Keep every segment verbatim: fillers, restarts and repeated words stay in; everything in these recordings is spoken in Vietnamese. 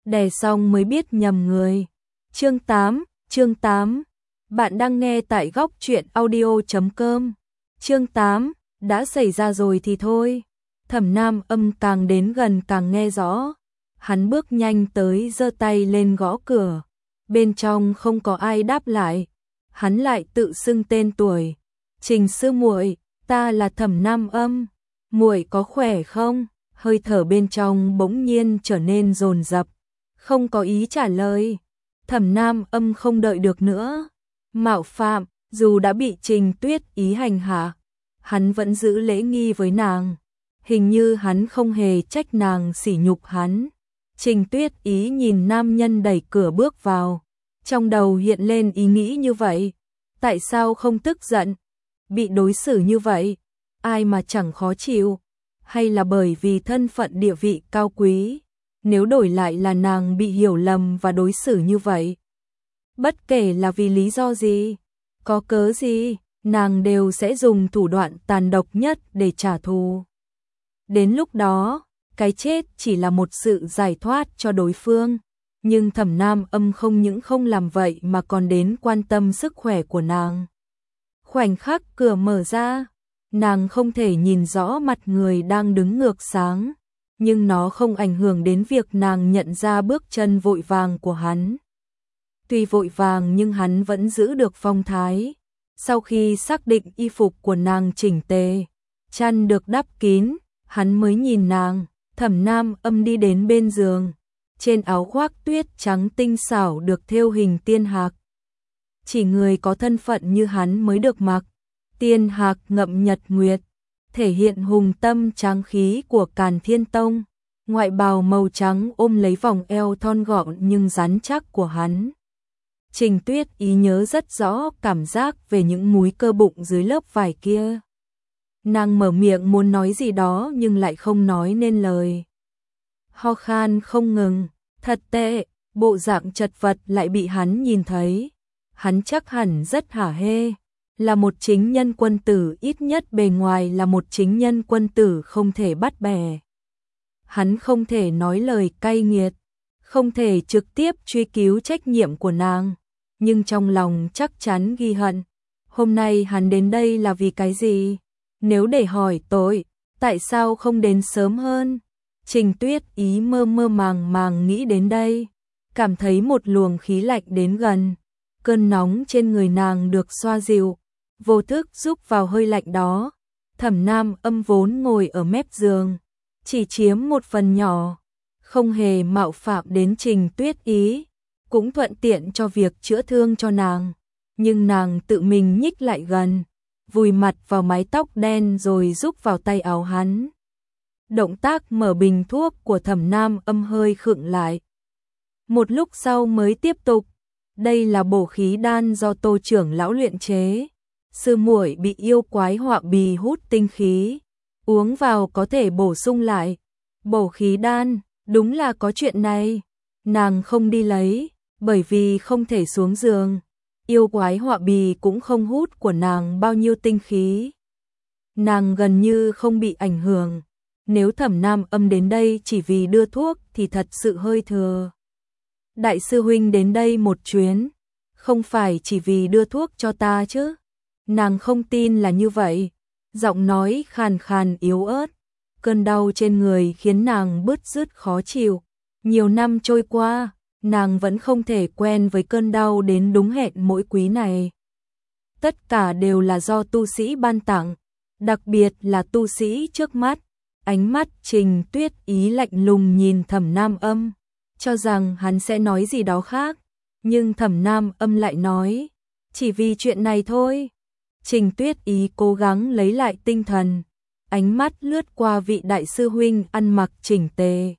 đè xong mới biết nhầm người. Chương tám, chương tám. Bạn đang nghe tại góc truyện audio chấm com. Chương tám, đã xảy ra rồi thì thôi. Thẩm Nam Âm càng đến gần càng nghe rõ. Hắn bước nhanh tới giơ tay lên gõ cửa. Bên trong không có ai đáp lại. Hắn lại tự xưng tên tuổi. Trình sư muội, ta là Thẩm Nam Âm. Muội có khỏe không? Hơi thở bên trong bỗng nhiên trở nên dồn dập. Không có ý trả lời. Thẩm Nam Âm không đợi được nữa. Mạo phạm, dù đã bị Trình Tuyết Ý hành hạ, hắn vẫn giữ lễ nghi với nàng. Hình như hắn không hề trách nàng sỉ nhục hắn. Trình Tuyết Ý nhìn nam nhân đẩy cửa bước vào. Trong đầu hiện lên ý nghĩ như vậy. Tại sao không tức giận? Bị đối xử như vậy, ai mà chẳng khó chịu? Hay là bởi vì thân phận địa vị cao quý? Nếu đổi lại là nàng bị hiểu lầm và đối xử như vậy, bất kể là vì lý do gì, có cớ gì, nàng đều sẽ dùng thủ đoạn tàn độc nhất để trả thù. Đến lúc đó, cái chết chỉ là một sự giải thoát cho đối phương. Nhưng Thẩm Nam Âm không những không làm vậy mà còn đến quan tâm sức khỏe của nàng. Khoảnh khắc cửa mở ra, nàng không thể nhìn rõ mặt người đang đứng ngược sáng, nhưng nó không ảnh hưởng đến việc nàng nhận ra bước chân vội vàng của hắn. Tuy vội vàng nhưng hắn vẫn giữ được phong thái. Sau khi xác định y phục của nàng chỉnh tề, chăn được đắp kín, hắn mới nhìn nàng. Thẩm Nam Âm đi đến bên giường. Trên áo khoác tuyết trắng tinh xảo được thêu hình tiên hạc. Chỉ người có thân phận như hắn mới được mặc. Tiên hạc ngậm nhật nguyệt, thể hiện hùng tâm tráng khí của Càn Thiên Tông. Ngoại bào màu trắng ôm lấy vòng eo thon gọn nhưng rắn chắc của hắn. Trình Tuyết Ý nhớ rất rõ cảm giác về những múi cơ bụng dưới lớp vải kia. Nàng mở miệng muốn nói gì đó nhưng lại không nói nên lời. Ho khan không ngừng, thật tệ, bộ dạng chật vật lại bị hắn nhìn thấy. Hắn chắc hẳn rất hả hê, là một chính nhân quân tử, ít nhất bề ngoài là một chính nhân quân tử không thể bắt bẻ. Hắn không thể nói lời cay nghiệt, không thể trực tiếp truy cứu trách nhiệm của nàng, nhưng trong lòng chắc chắn ghi hận. Hôm nay hắn đến đây là vì cái gì? Nếu để hỏi tội, tại sao không đến sớm hơn? Trình Tuyết Ý mơ mơ màng màng nghĩ đến đây, cảm thấy một luồng khí lạnh đến gần. Cơn nóng trên người nàng được xoa dịu, vô thức giúp vào hơi lạnh đó. Thẩm Nam Âm vốn ngồi ở mép giường, chỉ chiếm một phần nhỏ, không hề mạo phạm đến Trình Tuyết Ý, cũng thuận tiện cho việc chữa thương cho nàng. Nhưng nàng tự mình nhích lại gần, vùi mặt vào mái tóc đen rồi rúc vào tay áo hắn. Động tác mở bình thuốc của Thẩm Nam Âm hơi khựng lại. Một lúc sau mới tiếp tục. Đây là bổ khí đan do Tô trưởng lão luyện chế. Sư muội bị yêu quái họa bì hút tinh khí, uống vào có thể bổ sung lại. Bổ khí đan, đúng là có chuyện này. Nàng không đi lấy, bởi vì không thể xuống giường. Yêu quái họa bì cũng không hút của nàng bao nhiêu tinh khí. Nàng gần như không bị ảnh hưởng. Nếu Thẩm Nam Âm đến đây chỉ vì đưa thuốc thì thật sự hơi thừa. Đại sư huynh đến đây một chuyến, không phải chỉ vì đưa thuốc cho ta chứ? Nàng không tin là như vậy. Giọng nói khàn khàn yếu ớt. Cơn đau trên người khiến nàng bứt rứt khó chịu. Nhiều năm trôi qua, nàng vẫn không thể quen với cơn đau đến đúng hẹn mỗi quý này. Tất cả đều là do tu sĩ ban tặng, đặc biệt là tu sĩ trước mắt. Ánh mắt Trình Tuyết Ý lạnh lùng nhìn Thẩm Nam Âm, cho rằng hắn sẽ nói gì đó khác, nhưng Thẩm Nam Âm lại nói, chỉ vì chuyện này thôi. Trình Tuyết Ý cố gắng lấy lại tinh thần, ánh mắt lướt qua vị đại sư huynh ăn mặc chỉnh tề.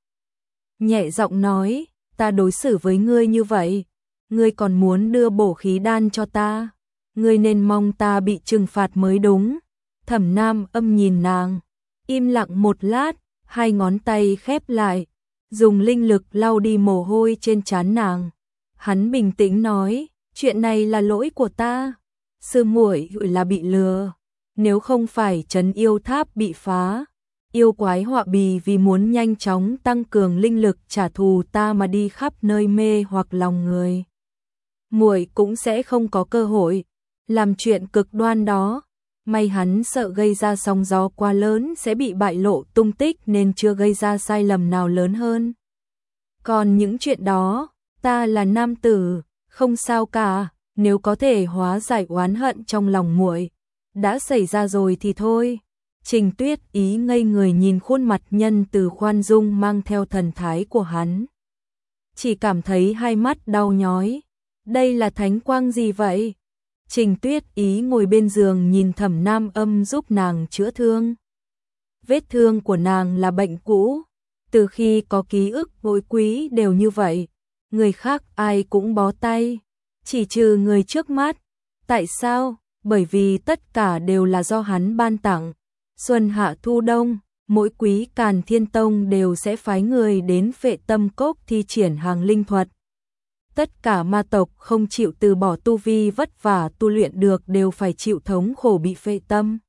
Nhẹ giọng nói, ta đối xử với ngươi như vậy, ngươi còn muốn đưa bổ khí đan cho ta, ngươi nên mong ta bị trừng phạt mới đúng. Thẩm Nam Âm nhìn nàng, im lặng một lát, hai ngón tay khép lại, dùng linh lực lau đi mồ hôi trên trán nàng. Hắn bình tĩnh nói, chuyện này là lỗi của ta, sư muội là bị lừa, nếu không phải trấn yêu tháp bị phá, Yêu quái họa bì vì muốn nhanh chóng tăng cường linh lực trả thù ta mà đi khắp nơi mê hoặc lòng người. Muội cũng sẽ không có cơ hội làm chuyện cực đoan đó. May hắn sợ gây ra sóng gió quá lớn sẽ bị bại lộ tung tích nên chưa gây ra sai lầm nào lớn hơn. Còn những chuyện đó, ta là nam tử, không sao cả, nếu có thể hóa giải oán hận trong lòng muội, đã xảy ra rồi thì thôi. Trình Tuyết Ý ngây người nhìn khuôn mặt nhân từ khoan dung mang theo thần thái của hắn. Chỉ cảm thấy hai mắt đau nhói. Đây là thánh quang gì vậy? Trình Tuyết Ý ngồi bên giường nhìn Thẩm Nam Âm giúp nàng chữa thương. Vết thương của nàng là bệnh cũ, từ khi có ký ức Ngụy Quý đều như vậy, người khác ai cũng bó tay, chỉ trừ người trước mắt. Tại sao? Bởi vì tất cả đều là do hắn ban tặng. Xuân hạ thu đông, mỗi quý Càn Thiên Tông đều sẽ phái người đến Phệ Tâm Cốc thi triển hàng linh thuật. Tất cả ma tộc không chịu từ bỏ tu vi vất vả tu luyện được đều phải chịu thống khổ bị phệ tâm.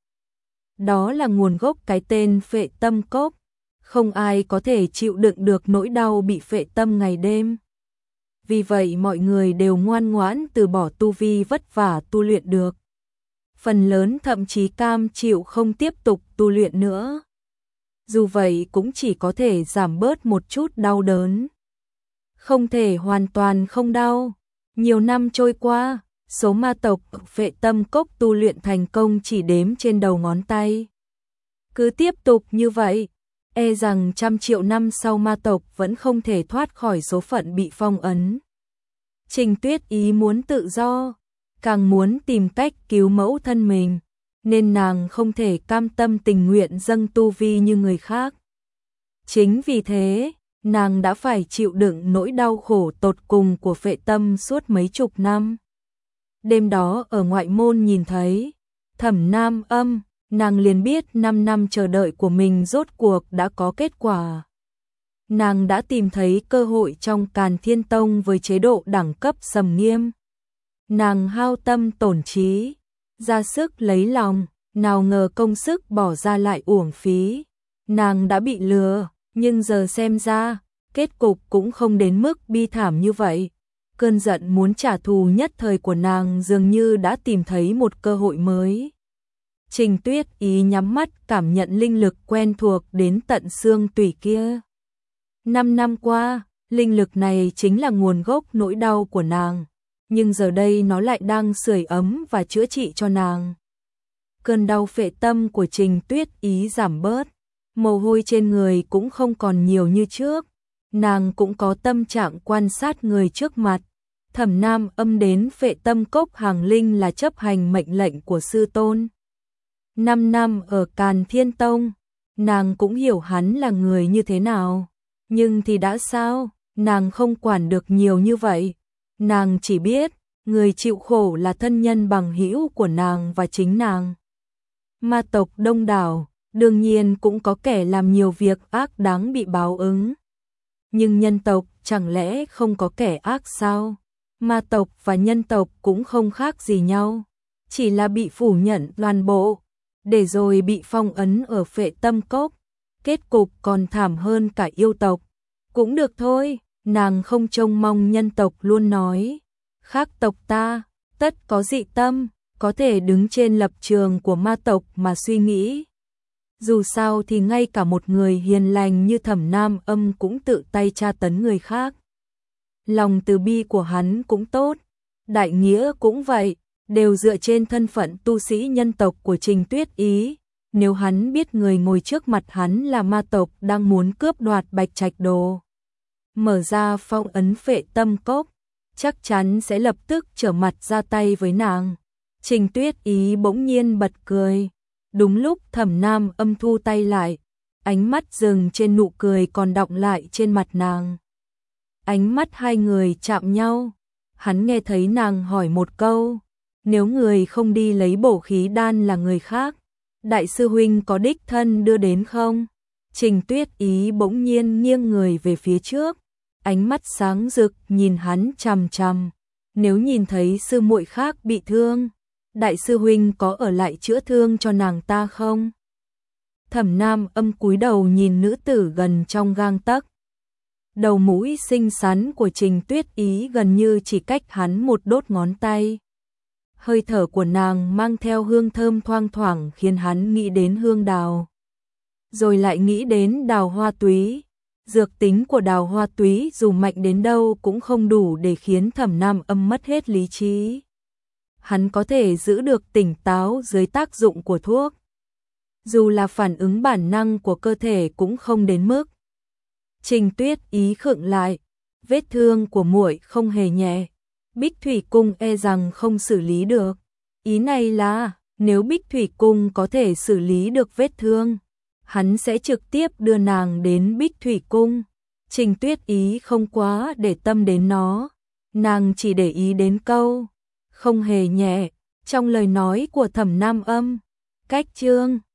Đó là nguồn gốc cái tên Phệ Tâm Cốc. Không ai có thể chịu đựng được nỗi đau bị phệ tâm ngày đêm. Vì vậy mọi người đều ngoan ngoãn từ bỏ tu vi vất vả tu luyện được. Phần lớn thậm chí cam chịu không tiếp tục tu luyện nữa. Dù vậy cũng chỉ có thể giảm bớt một chút đau đớn. Không thể hoàn toàn không đau. Nhiều năm trôi qua, số ma tộc Phệ Tâm Cốc tu luyện thành công chỉ đếm trên đầu ngón tay. Cứ tiếp tục như vậy, e rằng trăm triệu năm sau ma tộc vẫn không thể thoát khỏi số phận bị phong ấn. Trình Tuyết Ý muốn tự do, càng muốn tìm cách cứu mẫu thân mình, nên nàng không thể cam tâm tình nguyện dâng tu vi như người khác. Chính vì thế, nàng đã phải chịu đựng nỗi đau khổ tột cùng của phệ tâm suốt mấy chục năm. Đêm đó ở ngoại môn nhìn thấy Thẩm Nam Âm, nàng liền biết năm năm chờ đợi của mình rốt cuộc đã có kết quả. Nàng đã tìm thấy cơ hội trong Càn Thiên Tông với chế độ đẳng cấp sầm nghiêm. Nàng hao tâm tổn trí, ra sức lấy lòng, nào ngờ công sức bỏ ra lại uổng phí. Nàng đã bị lừa, nhưng giờ xem ra, kết cục cũng không đến mức bi thảm như vậy. Cơn giận muốn trả thù nhất thời của nàng dường như đã tìm thấy một cơ hội mới. Trình Tuyết Ý nhắm mắt cảm nhận linh lực quen thuộc đến tận xương tủy kia. Năm năm qua, linh lực này chính là nguồn gốc nỗi đau của nàng, nhưng giờ đây nó lại đang sưởi ấm và chữa trị cho nàng. Cơn đau phệ tâm của Trình Tuyết Ý giảm bớt, mồ hôi trên người cũng không còn nhiều như trước. Nàng cũng có tâm trạng quan sát người trước mặt. Thẩm Nam Âm đến Phệ Tâm Cốc hàng linh là chấp hành mệnh lệnh của sư tôn. Năm năm ở Càn Thiên Tông, nàng cũng hiểu hắn là người như thế nào. Nhưng thì đã sao, nàng không quản được nhiều như vậy. Nàng chỉ biết, người chịu khổ là thân nhân bằng hữu của nàng và chính nàng. Ma tộc đông đảo, đương nhiên cũng có kẻ làm nhiều việc ác đáng bị báo ứng. Nhưng nhân tộc chẳng lẽ không có kẻ ác sao? Ma tộc và nhân tộc cũng không khác gì nhau, chỉ là bị phủ nhận toàn bộ, để rồi bị phong ấn ở Phệ Tâm Cốc. Kết cục còn thảm hơn cả yêu tộc. Cũng được thôi, nàng không trông mong nhân tộc luôn nói. Khác tộc ta, tất có dị tâm, có thể đứng trên lập trường của ma tộc mà suy nghĩ. Dù sao thì ngay cả một người hiền lành như Thẩm Nam Âm cũng tự tay tra tấn người khác. Lòng từ bi của hắn cũng tốt, đại nghĩa cũng vậy, đều dựa trên thân phận tu sĩ nhân tộc của Trình Tuyết Ý. Nếu hắn biết người ngồi trước mặt hắn là ma tộc đang muốn cướp đoạt Bạch Trạch Đồ, mở ra phong ấn Phệ Tâm Cốc, chắc chắn sẽ lập tức trở mặt ra tay với nàng. Trình Tuyết Ý bỗng nhiên bật cười. Đúng lúc Thẩm Nam Âm thu tay lại, ánh mắt dừng trên nụ cười còn đọng lại trên mặt nàng. Ánh mắt hai người chạm nhau, hắn nghe thấy nàng hỏi một câu, nếu người không đi lấy bổ khí đan là người khác, đại sư huynh có đích thân đưa đến không? Trình Tuyết Ý bỗng nhiên nghiêng người về phía trước, ánh mắt sáng rực nhìn hắn chằm chằm, nếu nhìn thấy sư muội khác bị thương, đại sư huynh có ở lại chữa thương cho nàng ta không? Thẩm Nam Âm cúi đầu nhìn nữ tử gần trong gang tấc. Đầu mũi xinh xắn của Trình Tuyết Ý gần như chỉ cách hắn một đốt ngón tay. Hơi thở của nàng mang theo hương thơm thoang thoảng khiến hắn nghĩ đến hương đào. Rồi lại nghĩ đến đào hoa túy. Dược tính của đào hoa túy dù mạnh đến đâu cũng không đủ để khiến Thẩm Nam Âm mất hết lý trí. Hắn có thể giữ được tỉnh táo dưới tác dụng của thuốc. Dù là phản ứng bản năng của cơ thể cũng không đến mức. Trình Tuyết Ý khựng lại, vết thương của muội không hề nhẹ, Bích Thủy Cung e rằng không xử lý được. Ý này là, nếu Bích Thủy Cung có thể xử lý được vết thương, hắn sẽ trực tiếp đưa nàng đến Bích Thủy Cung. Trình Tuyết Ý không quá để tâm đến nó, nàng chỉ để ý đến câu không hề nhẹ trong lời nói của Thẩm Nam Âm. Cách chương